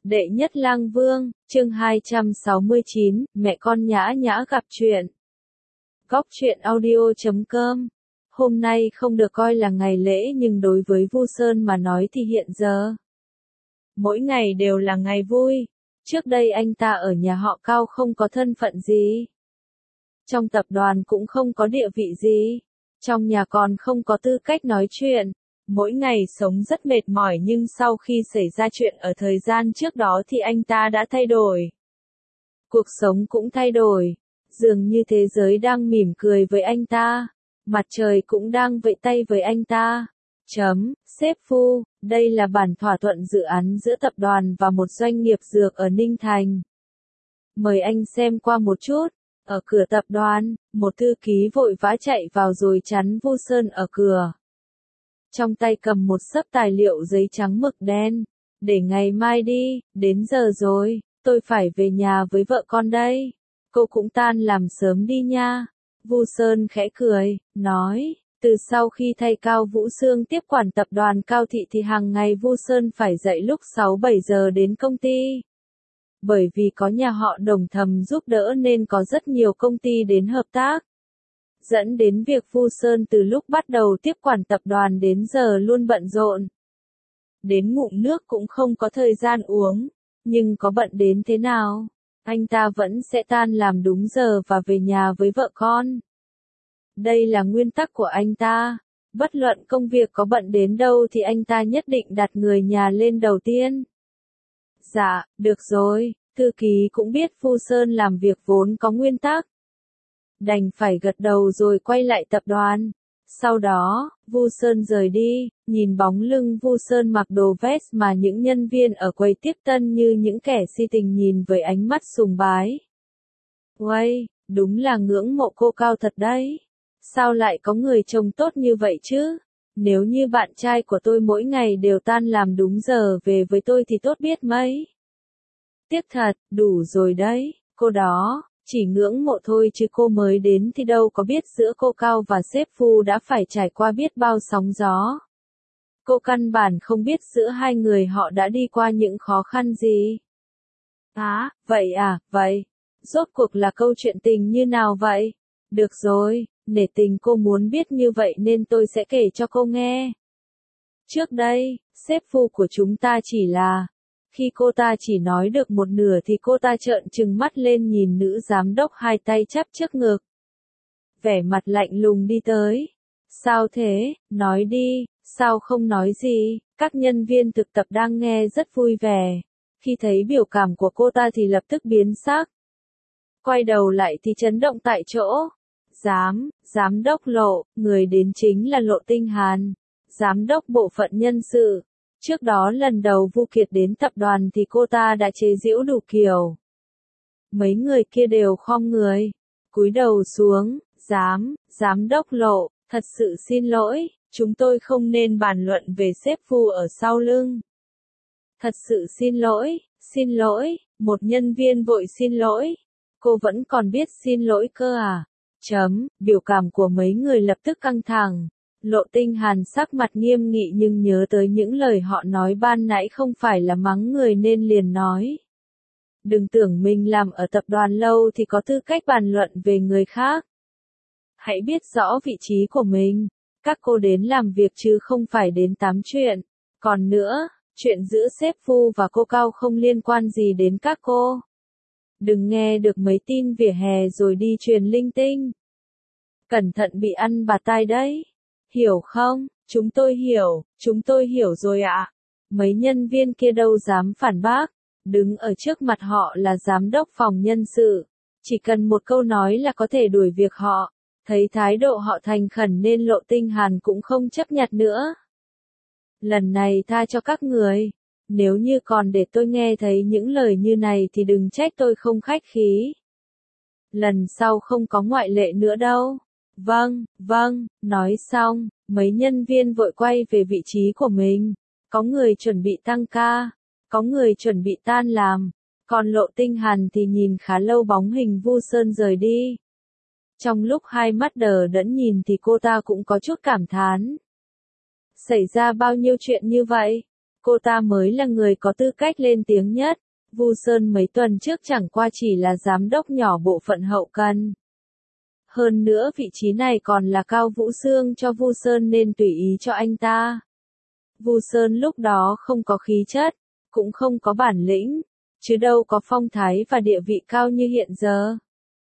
Đệ nhất lang vương, chương 269, mẹ con Nhã Nhã gặp chuyện. Góc truyện audio.com. Hôm nay không được coi là ngày lễ nhưng đối với Vu Sơn mà nói thì hiện giờ mỗi ngày đều là ngày vui. Trước đây anh ta ở nhà họ Cao không có thân phận gì. Trong tập đoàn cũng không có địa vị gì. Trong nhà còn không có tư cách nói chuyện. Mỗi ngày sống rất mệt mỏi nhưng sau khi xảy ra chuyện ở thời gian trước đó thì anh ta đã thay đổi. Cuộc sống cũng thay đổi. Dường như thế giới đang mỉm cười với anh ta. Mặt trời cũng đang vẫy tay với anh ta. Sếp Phu, đây là bản thỏa thuận dự án giữa tập đoàn và một doanh nghiệp dược ở Ninh Thành. Mời anh xem qua một chút. Ở cửa tập đoàn, một thư ký vội vã chạy vào rồi chắn Vu Sơn ở cửa. Trong tay cầm một xấp tài liệu giấy trắng mực đen. Để ngày mai đi, đến giờ rồi, tôi phải về nhà với vợ con đây. Cô cũng tan làm sớm đi nha. Vu Sơn khẽ cười, nói, từ sau khi thay Cao Vũ Sương tiếp quản tập đoàn Cao Thị thì hàng ngày Vu Sơn phải dậy lúc 6-7 giờ đến công ty. Bởi vì có nhà họ Đồng thầm giúp đỡ nên có rất nhiều công ty đến hợp tác. Dẫn đến việc Vu Sơn từ lúc bắt đầu tiếp quản tập đoàn đến giờ luôn bận rộn. Đến ngụm nước cũng không có thời gian uống, nhưng có bận đến thế nào, anh ta vẫn sẽ tan làm đúng giờ và về nhà với vợ con. Đây là nguyên tắc của anh ta, bất luận công việc có bận đến đâu thì anh ta nhất định đặt người nhà lên đầu tiên. Dạ, được rồi, thư ký cũng biết Vu Sơn làm việc vốn có nguyên tắc. Đành phải gật đầu rồi quay lại tập đoàn. Sau đó, Vu Sơn rời đi, nhìn bóng lưng Vu Sơn mặc đồ vest mà những nhân viên ở quầy tiếp tân như những kẻ si tình nhìn với ánh mắt sùng bái. Uầy, đúng là ngưỡng mộ cô Cao thật đấy. Sao lại có người chồng tốt như vậy chứ? Nếu như bạn trai của tôi mỗi ngày đều tan làm đúng giờ về với tôi thì tốt biết mấy. Tiếc thật, đủ rồi đấy, cô đó. Chỉ ngưỡng mộ thôi chứ cô mới đến thì đâu có biết giữa cô Cao và sếp Phu đã phải trải qua biết bao sóng gió. Cô căn bản không biết giữa hai người họ đã đi qua những khó khăn gì. Vậy à, vậy. Rốt cuộc là câu chuyện tình như nào vậy? Được rồi, nể tình cô muốn biết như vậy nên tôi sẽ kể cho cô nghe. Trước đây, sếp Phu của chúng ta chỉ là... Khi cô ta chỉ nói được một nửa thì cô ta trợn trừng mắt lên nhìn nữ giám đốc hai tay chắp trước ngực. Vẻ mặt lạnh lùng đi tới. Sao thế, nói đi, sao không nói gì, các nhân viên thực tập đang nghe rất vui vẻ. Khi thấy biểu cảm của cô ta thì lập tức biến sắc. Quay đầu lại thì chấn động tại chỗ. Giám đốc Lộ, người đến chính là Lộ Tinh Hàn, giám đốc bộ phận nhân sự. Trước đó lần đầu Vu Kiệt đến tập đoàn thì cô ta đã chế giễu đủ kiểu. Mấy người kia đều khom người, cúi đầu xuống, giám đốc Lộ, thật sự xin lỗi, chúng tôi không nên bàn luận về sếp Vu ở sau lưng. Thật sự xin lỗi, một nhân viên vội xin lỗi. Cô vẫn còn biết xin lỗi cơ à? Biểu cảm của mấy người lập tức căng thẳng. Lộ Tinh Hàn sắc mặt nghiêm nghị nhưng nhớ tới những lời họ nói ban nãy không phải là mắng người nên liền nói. Đừng tưởng mình làm ở tập đoàn lâu thì có tư cách bàn luận về người khác. Hãy biết rõ vị trí của mình. Các cô đến làm việc chứ không phải đến tám chuyện. Còn nữa, chuyện giữa sếp Phu và cô Cao không liên quan gì đến các cô. Đừng nghe được mấy tin vỉa hè rồi đi truyền linh tinh. Cẩn thận bị ăn bạt tai đấy. Hiểu không? Chúng tôi hiểu rồi ạ. Mấy nhân viên kia đâu dám phản bác. Đứng ở trước mặt họ là giám đốc phòng nhân sự. Chỉ cần một câu nói là có thể đuổi việc họ. Thấy thái độ họ thành khẩn nên Lộ Tinh Hàn cũng không chấp nhặt nữa. Lần này tha cho các người. Nếu như còn để tôi nghe thấy những lời như này thì đừng trách tôi không khách khí. Lần sau không có ngoại lệ nữa đâu. Vâng, nói xong, mấy nhân viên vội quay về vị trí của mình. Có người chuẩn bị tăng ca, có người chuẩn bị tan làm, còn Lộ Tinh Hàn thì nhìn khá lâu bóng hình Vu Sơn rời đi. Trong lúc hai mắt đờ đẫn nhìn thì cô ta cũng có chút cảm thán. Xảy ra bao nhiêu chuyện như vậy? Cô ta mới là người có tư cách lên tiếng nhất. Vu Sơn mấy tuần trước chẳng qua chỉ là giám đốc nhỏ bộ phận hậu cần. Hơn nữa vị trí này còn là Cao Vũ Sương cho Vu Sơn nên tùy ý cho anh ta. Vu Sơn lúc đó không có khí chất, cũng không có bản lĩnh, chứ đâu có phong thái và địa vị cao như hiện giờ.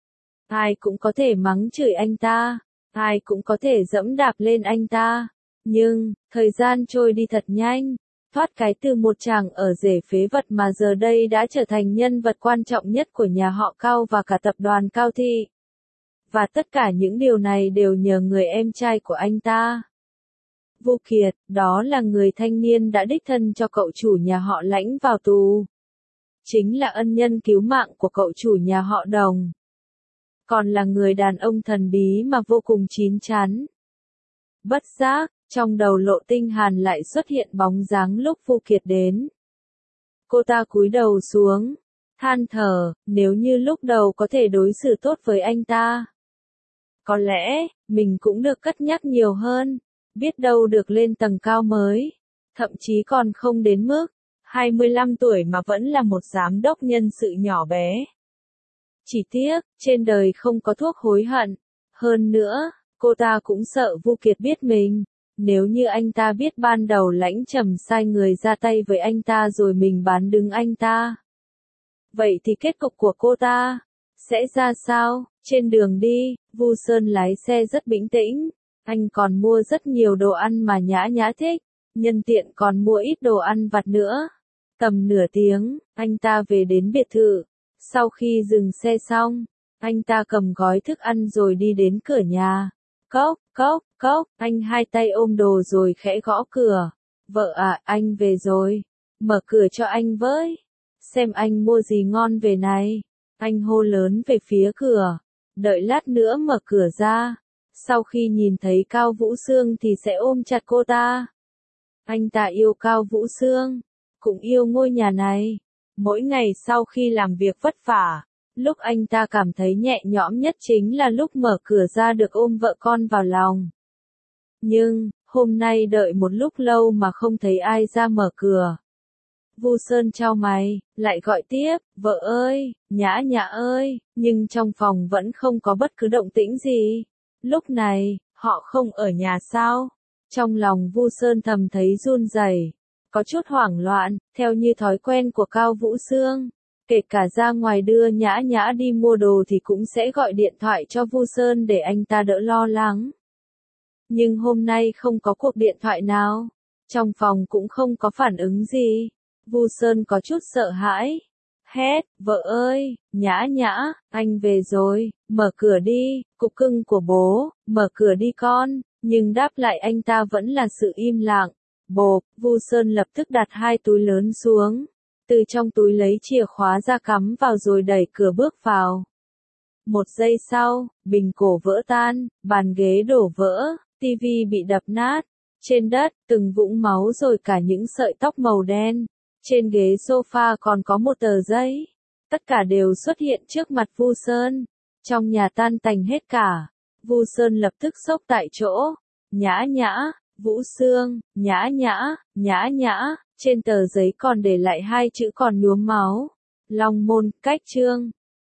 Ai cũng có thể mắng chửi anh ta, ai cũng có thể dẫm đạp lên anh ta. Nhưng, thời gian trôi đi thật nhanh, thoát cái từ một chàng ở rể phế vật mà giờ đây đã trở thành nhân vật quan trọng nhất của nhà họ Cao và cả tập đoàn Cao Thị. Và tất cả những điều này đều nhờ người em trai của anh ta. Vu Kiệt, đó là người thanh niên đã đích thân cho cậu chủ nhà họ Lãnh vào tù. Chính là ân nhân cứu mạng của cậu chủ nhà họ Đồng. Còn là người đàn ông thần bí mà vô cùng chín chắn. Bất giác, trong đầu Lộ Tinh Hàn lại xuất hiện bóng dáng lúc Vu Kiệt đến. Cô ta cúi đầu xuống, than thở, nếu như lúc đầu có thể đối xử tốt với anh ta. Có lẽ, mình cũng được cất nhắc nhiều hơn, biết đâu được lên tầng cao mới, thậm chí còn không đến mức 25 tuổi mà vẫn là một giám đốc nhân sự nhỏ bé. Chỉ tiếc, trên đời không có thuốc hối hận. Hơn nữa, cô ta cũng sợ Vu Kiệt biết mình. Nếu như anh ta biết ban đầu Lãnh Trầm sai người ra tay với anh ta rồi mình bán đứng anh ta. Vậy thì kết cục của cô ta sẽ ra sao? Trên đường đi, Vu Sơn lái xe rất bình tĩnh. Anh còn mua rất nhiều đồ ăn mà Nhã Nhã thích. Nhân tiện còn mua ít đồ ăn vặt nữa. Tầm nửa tiếng, anh ta về đến biệt thự. Sau khi dừng xe xong, anh ta cầm gói thức ăn rồi đi đến cửa nhà. Cốc, cốc, cốc, anh hai tay ôm đồ rồi khẽ gõ cửa. Vợ à, anh về rồi. Mở cửa cho anh với. Xem anh mua gì ngon về này. Anh hô lớn về phía cửa. Đợi lát nữa mở cửa ra. Sau khi nhìn thấy Cao Vũ Sương thì sẽ ôm chặt cô ta. Anh ta yêu Cao Vũ Sương, cũng yêu ngôi nhà này. Mỗi ngày sau khi làm việc vất vả, lúc anh ta cảm thấy nhẹ nhõm nhất chính là lúc mở cửa ra được ôm vợ con vào lòng. Nhưng, hôm nay đợi một lúc lâu mà không thấy ai ra mở cửa. Vu Sơn chau mày, lại gọi tiếp, vợ ơi, Nhã Nhã ơi, nhưng trong phòng vẫn không có bất cứ động tĩnh gì. Lúc này, họ không ở nhà sao? Trong lòng Vu Sơn thầm thấy run rẩy, có chút hoảng loạn, theo như thói quen của Cao Vũ Sương. Kể cả ra ngoài đưa Nhã Nhã đi mua đồ thì cũng sẽ gọi điện thoại cho Vu Sơn để anh ta đỡ lo lắng. Nhưng hôm nay không có cuộc điện thoại nào. Trong phòng cũng không có phản ứng gì. Vu Sơn có chút sợ hãi. Hét, vợ ơi, Nhã Nhã, anh về rồi, mở cửa đi, cục cưng của bố, mở cửa đi con. Nhưng đáp lại anh ta vẫn là sự im lặng. Bộp, Vu Sơn lập tức đặt hai túi lớn xuống. Từ trong túi lấy chìa khóa ra cắm vào rồi đẩy cửa bước vào. Một giây sau, bình cổ vỡ tan, bàn ghế đổ vỡ, tivi bị đập nát. Trên đất, từng vũng máu rồi cả những sợi tóc màu đen. Trên ghế sofa còn có một tờ giấy. Tất cả đều xuất hiện trước mặt Vu Sơn. Trong nhà tan tành hết cả. Vu Sơn lập tức sốc tại chỗ. Nhã Nhã, Vũ Sương, Nhã Nhã, Nhã Nhã. Trên tờ giấy còn để lại hai chữ còn nhuốm máu. Long Môn, Cách Trương.